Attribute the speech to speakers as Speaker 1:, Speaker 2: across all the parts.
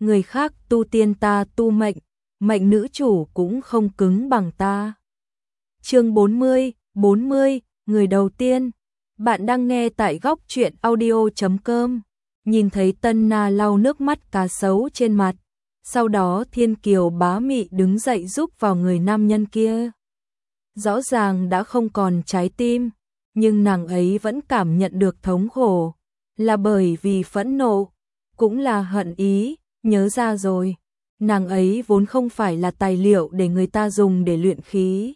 Speaker 1: người khác tu tiên ta tu mệnh, mệnh nữ chủ cũng không cứng bằng ta. Chương 40, người đầu tiên. Bạn đang nghe tại góc truyện audio.com. Nhìn thấy Tân Na lau nước mắt cá sấu trên mặt, sau đó Thiên Kiều bá mị đứng dậy giúp vào người nam nhân kia. Rõ ràng đã không còn trái tim, nhưng nàng ấy vẫn cảm nhận được thống khổ, là bởi vì phẫn nộ, cũng là hận ý, nhớ ra rồi. Nàng ấy vốn không phải là tài liệu để người ta dùng để luyện khí,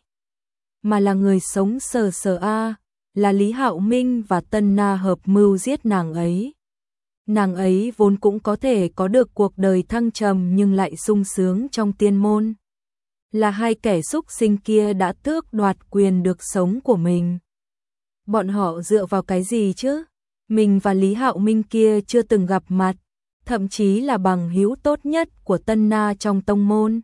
Speaker 1: mà là người sống sờ sờ a, là Lý Hạo Minh và Tân Na hợp mưu giết nàng ấy. Nàng ấy vốn cũng có thể có được cuộc đời thăng trầm nhưng lại sung sướng trong tiên môn. Là hai kẻ xúc sinh kia đã tước đoạt quyền được sống của mình. Bọn họ dựa vào cái gì chứ? Mình và Lý Hạo Minh kia chưa từng gặp mặt, thậm chí là bằng hữu tốt nhất của Tân Na trong tông môn.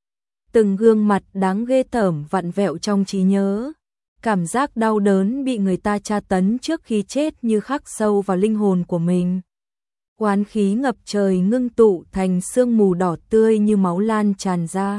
Speaker 1: Từng gương mặt đáng ghê tởm vặn vẹo trong trí nhớ. Cảm giác đau đớn bị người ta tra tấn trước khi chết như khắc sâu vào linh hồn của mình. Oán khí ngập trời ngưng tụ thành sương mù đỏ tươi như máu lan tràn ra.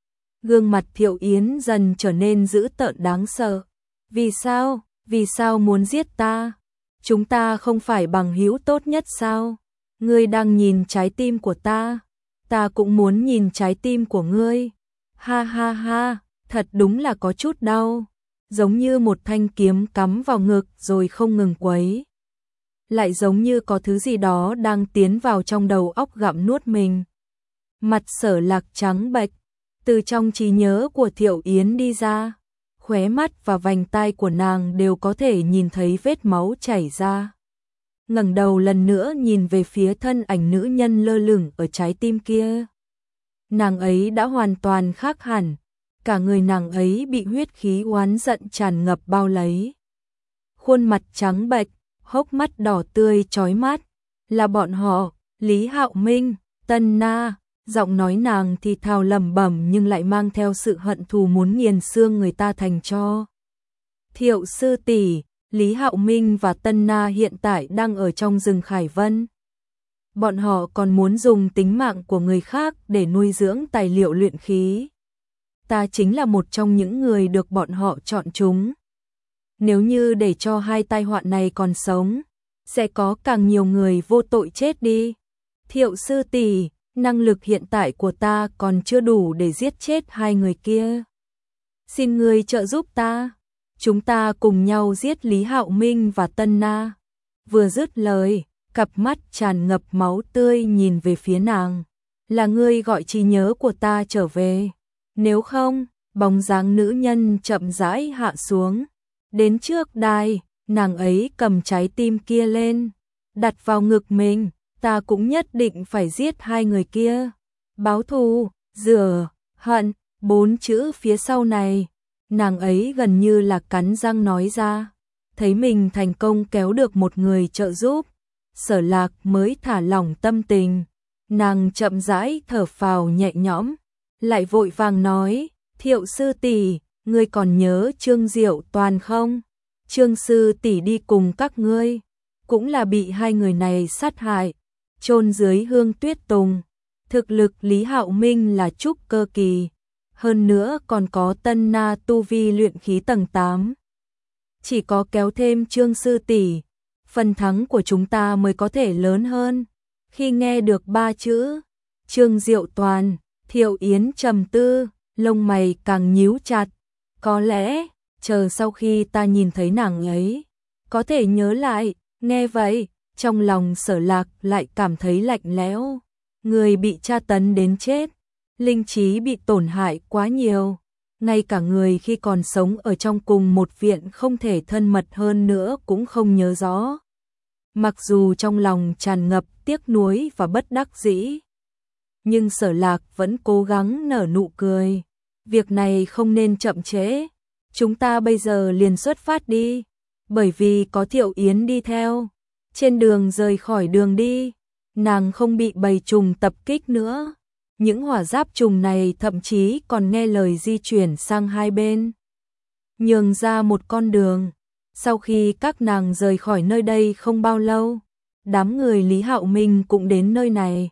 Speaker 1: Gương mặt Thiệu Yến dần trở nên dữ tợn đáng sợ. Vì sao? Vì sao muốn giết ta? Chúng ta không phải bằng hữu tốt nhất sao? Ngươi đang nhìn trái tim của ta cũng muốn nhìn trái tim của ngươi. Ha ha ha, thật đúng là có chút đau, giống như một thanh kiếm cắm vào ngực rồi không ngừng quấy. Lại giống như có thứ gì đó đang tiến vào trong đầu óc gặm nuốt mình. Mặt Sở Lạc trắng bệch, từ trong trí nhớ của Thiệu Yến đi ra, khóe mắt và vành tai của nàng đều có thể nhìn thấy vết máu chảy ra. Ngẩng đầu lần nữa nhìn về phía thân ảnh nữ nhân lơ lửng ở trái tim kia. Nàng ấy đã hoàn toàn khác hẳn, cả người nàng ấy bị huyết khí oán giận tràn ngập bao lấy. Khuôn mặt trắng bệch, hốc mắt đỏ tươi chói mắt, là bọn họ, Lý Hạo Minh, Tân Na. Giọng nói nàng thì thào lẩm bẩm nhưng lại mang theo sự hận thù muốn nghiền xương người ta thành tro. Thiệu sư tỷ, Lý Hạo Minh và Tân Na hiện tại đang ở trong rừng Khải Vân. Bọn họ còn muốn dùng tính mạng của người khác để nuôi dưỡng tài liệu luyện khí. Ta chính là một trong những người được bọn họ chọn chúng. Nếu như để cho hai tai họa này còn sống, sẽ có càng nhiều người vô tội chết đi. Thiệu sư tỷ, năng lực hiện tại của ta còn chưa đủ để giết chết hai người kia. Xin ngươi trợ giúp ta, chúng ta cùng nhau giết Lý Hạo Minh và Tân Na. Vừa dứt lời, cặp mắt tràn ngập máu tươi nhìn về phía nàng. Là ngươi gọi trí nhớ của ta trở về. Nếu không, bóng dáng nữ nhân chậm rãi hạ xuống. Đến trước đài, nàng ấy cầm trái tim kia lên, đặt vào ngực mình. Ta cũng nhất định phải giết hai người kia. Báo thù, rửa, hận, 4 chữ phía sau này. Nàng ấy gần như là cắn răng nói ra. Thấy mình thành công kéo được một người trợ giúp, Sở Lạc mới thả lỏng tâm tình. Nàng chậm rãi thở phào nhẹ nhõm, lại vội vàng nói, Thiệu sư tỷ, ngươi còn nhớ Trương Diệu Toàn không? Trương sư tỷ đi cùng các ngươi, cũng là bị hai người này sát hại, chôn dưới hương tuyết tùng. Thực lực Lý Hạo Minh là trúc cơ kỳ, hơn nữa còn có Tân Na tu vi luyện khí tầng 8. Chỉ có kéo thêm Trương sư tỷ, phần thắng của chúng ta mới có thể lớn hơn. Khi nghe được 3 chữ Trương Diệu Toàn, Thiệu Yến trầm tư, lông mày càng nhíu chặt. Có lẽ, chờ sau khi ta nhìn thấy nàng ấy, có thể nhớ lại. Nghe vậy, trong lòng Sở Lạc lại cảm thấy lạnh lẽo. Người bị tra tấn đến chết, linh trí bị tổn hại quá nhiều. Ngay cả người khi còn sống ở trong cùng một viện không thể thân mật hơn nữa cũng không nhớ rõ. Mặc dù trong lòng tràn ngập tiếc nuối và bất đắc dĩ, nhưng Sở Lạc vẫn cố gắng nở nụ cười. Việc này không nên chậm trễ, chúng ta bây giờ liền xuất phát đi, bởi vì có Thiệu Yến đi theo. Trên đường rời khỏi đường đi, nàng không bị bầy trùng tập kích nữa. Những hỏa giáp trùng này thậm chí còn nghe lời di chuyển sang hai bên, nhường ra một con đường. Sau khi các nàng rời khỏi nơi đây không bao lâu, đám người Lý Hạo Minh cũng đến nơi này.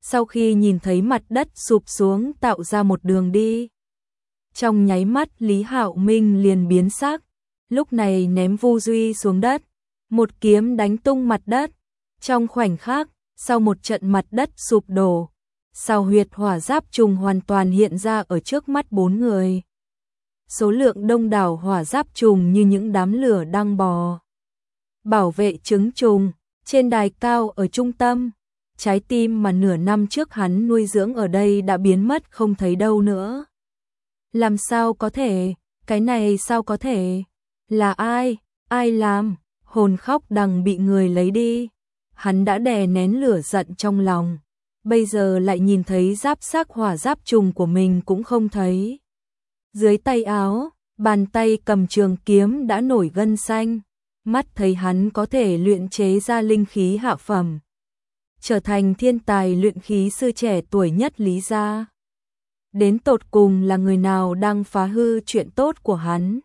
Speaker 1: sau khi nhìn thấy mặt đất sụp xuống tạo ra một đường đi. Trong nháy mắt Lý Hạo Minh liền biến sắc, lúc này ném Vu Duy xuống đất, một kiếm đánh tung mặt đất. Trong khoảnh khắc, sau một trận mặt đất sụp đổ, sao huyệt hỏa giáp trùng hoàn toàn hiện ra ở trước mắt bốn người. Số lượng đông đảo hỏa giáp trùng như những đám lửa đang bò. Bảo vệ trứng trùng, trên đài cao ở trung tâm, trái tim mà nửa năm trước hắn nuôi dưỡng ở đây đã biến mất không thấy đâu nữa. Làm sao có thể, cái này sao có thể, là ai, ai làm, hồn khóc đằng bị người lấy đi. Hắn đã đè nén lửa giận trong lòng, bây giờ lại nhìn thấy giáp xác hỏa giáp trùng của mình cũng không thấy. Dưới tay áo, bàn tay cầm trường kiếm đã nổi gân xanh, mắt thấy hắn có thể luyện chế ra linh khí hạ phẩm, trở thành thiên tài luyện khí sư trẻ tuổi nhất Lý gia. Đến tột cùng là người nào đang phá hư chuyện tốt của hắn?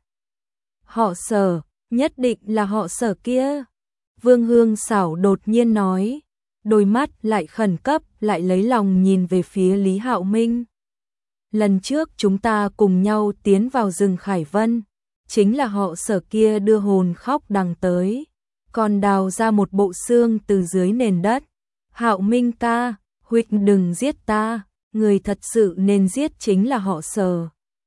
Speaker 1: Họ Sở, nhất định là họ Sở kia. Vương Hương Sảo đột nhiên nói, đôi mắt lại khẩn cấp lại lấy lòng nhìn về phía Lý Hạo Minh. Lần trước chúng ta cùng nhau tiến vào rừng Khải Vân, chính là họ Sở kia đưa hồn khóc đằng tới, còn đào ra một bộ xương từ dưới nền đất. Hạo Minh ca, huynh đừng giết ta, người thật sự nên giết chính là họ Sở.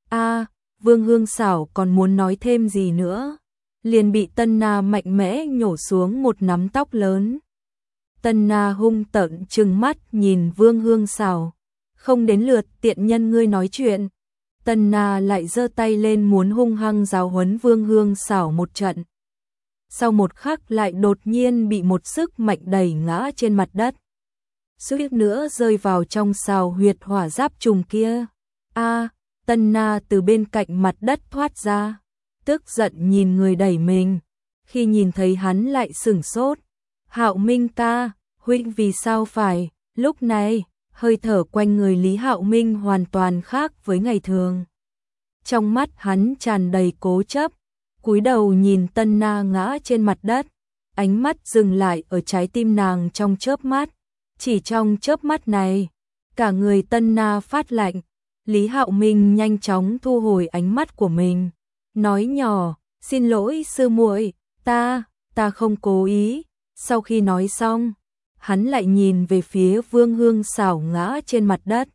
Speaker 1: Vương Hương Sảo còn muốn nói thêm gì nữa, liền bị Tân Na mạnh mẽ nhổ xuống một nắm tóc lớn. Tân Na hung tợn trừng mắt nhìn Vương Hương Sảo, không đến lượt tiện nhân ngươi nói chuyện. Tân Na lại giơ tay lên muốn hung hăng giáo huấn Vương Hương Sảo một trận. Sau một khắc lại đột nhiên bị một sức mạnh đẩy ngã trên mặt đất, suýt nữa rơi vào trong sào huyệt hỏa giáp trùng kia. Tân Na từ bên cạnh mặt đất thoát ra, tức giận nhìn người đẩy mình, khi nhìn thấy hắn lại sửng sốt. Hạo Minh ca, huynh vì sao phải? Lúc này, hơi thở quanh người Lý Hạo Minh hoàn toàn khác với ngày thường. Trong mắt hắn tràn đầy cố chấp, cúi đầu nhìn Tân Na ngã trên mặt đất, ánh mắt dừng lại ở trái tim nàng trong chớp mắt. Chỉ trong chớp mắt này, cả người Tân Na phát lạnh. Lý Hạo Minh nhanh chóng thu hồi ánh mắt của mình, nói nhỏ, xin lỗi sư muội, ta không cố ý. Sau khi nói xong, hắn lại nhìn về phía Vương Hương Sảo ngã trên mặt đất,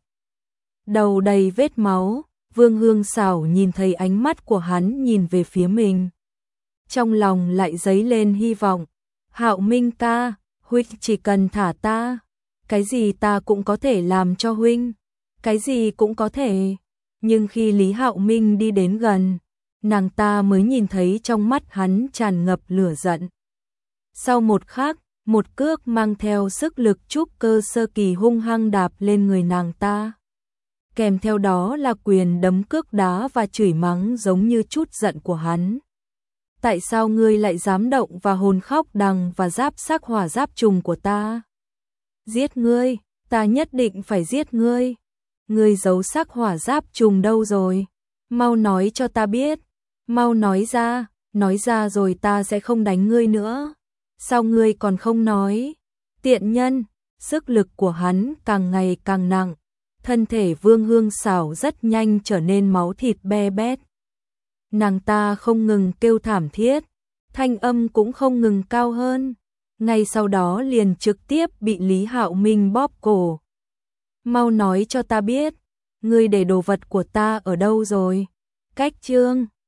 Speaker 1: đầu đầy vết máu. Vương Hương Sảo nhìn thấy ánh mắt của hắn nhìn về phía mình, trong lòng lại dấy lên hy vọng. Hạo Minh ca, huynh chỉ cần thả ta, cái gì ta cũng có thể làm cho huynh, cái gì cũng có thể. Nhưng khi Lý Hạo Minh đi đến gần, nàng ta mới nhìn thấy trong mắt hắn tràn ngập lửa giận. Sau một khắc, một cước mang theo sức lực trúc cơ sơ kỳ hung hăng đạp lên người nàng ta. Kèm theo đó là quyền đấm cước đá và chửi mắng giống như chút giận của hắn. Tại sao ngươi lại dám động vào hồn khóc đằng và giáp xác hỏa giáp trùng của ta? Giết ngươi, ta nhất định phải giết ngươi. Ngươi giấu xác hỏa giáp trùng đâu rồi? Mau nói cho ta biết, mau nói ra rồi ta sẽ không đánh ngươi nữa. Sao ngươi còn không nói? Tiện nhân, sức lực của hắn càng ngày càng nặng, thân thể Vương Hương Sảo rất nhanh trở nên máu thịt be bét. Nàng ta không ngừng kêu thảm thiết, thanh âm cũng không ngừng cao hơn, ngay sau đó liền trực tiếp bị Lý Hạo Minh bóp cổ. Mau nói cho ta biết, ngươi để đồ vật của ta ở đâu rồi? Cách chương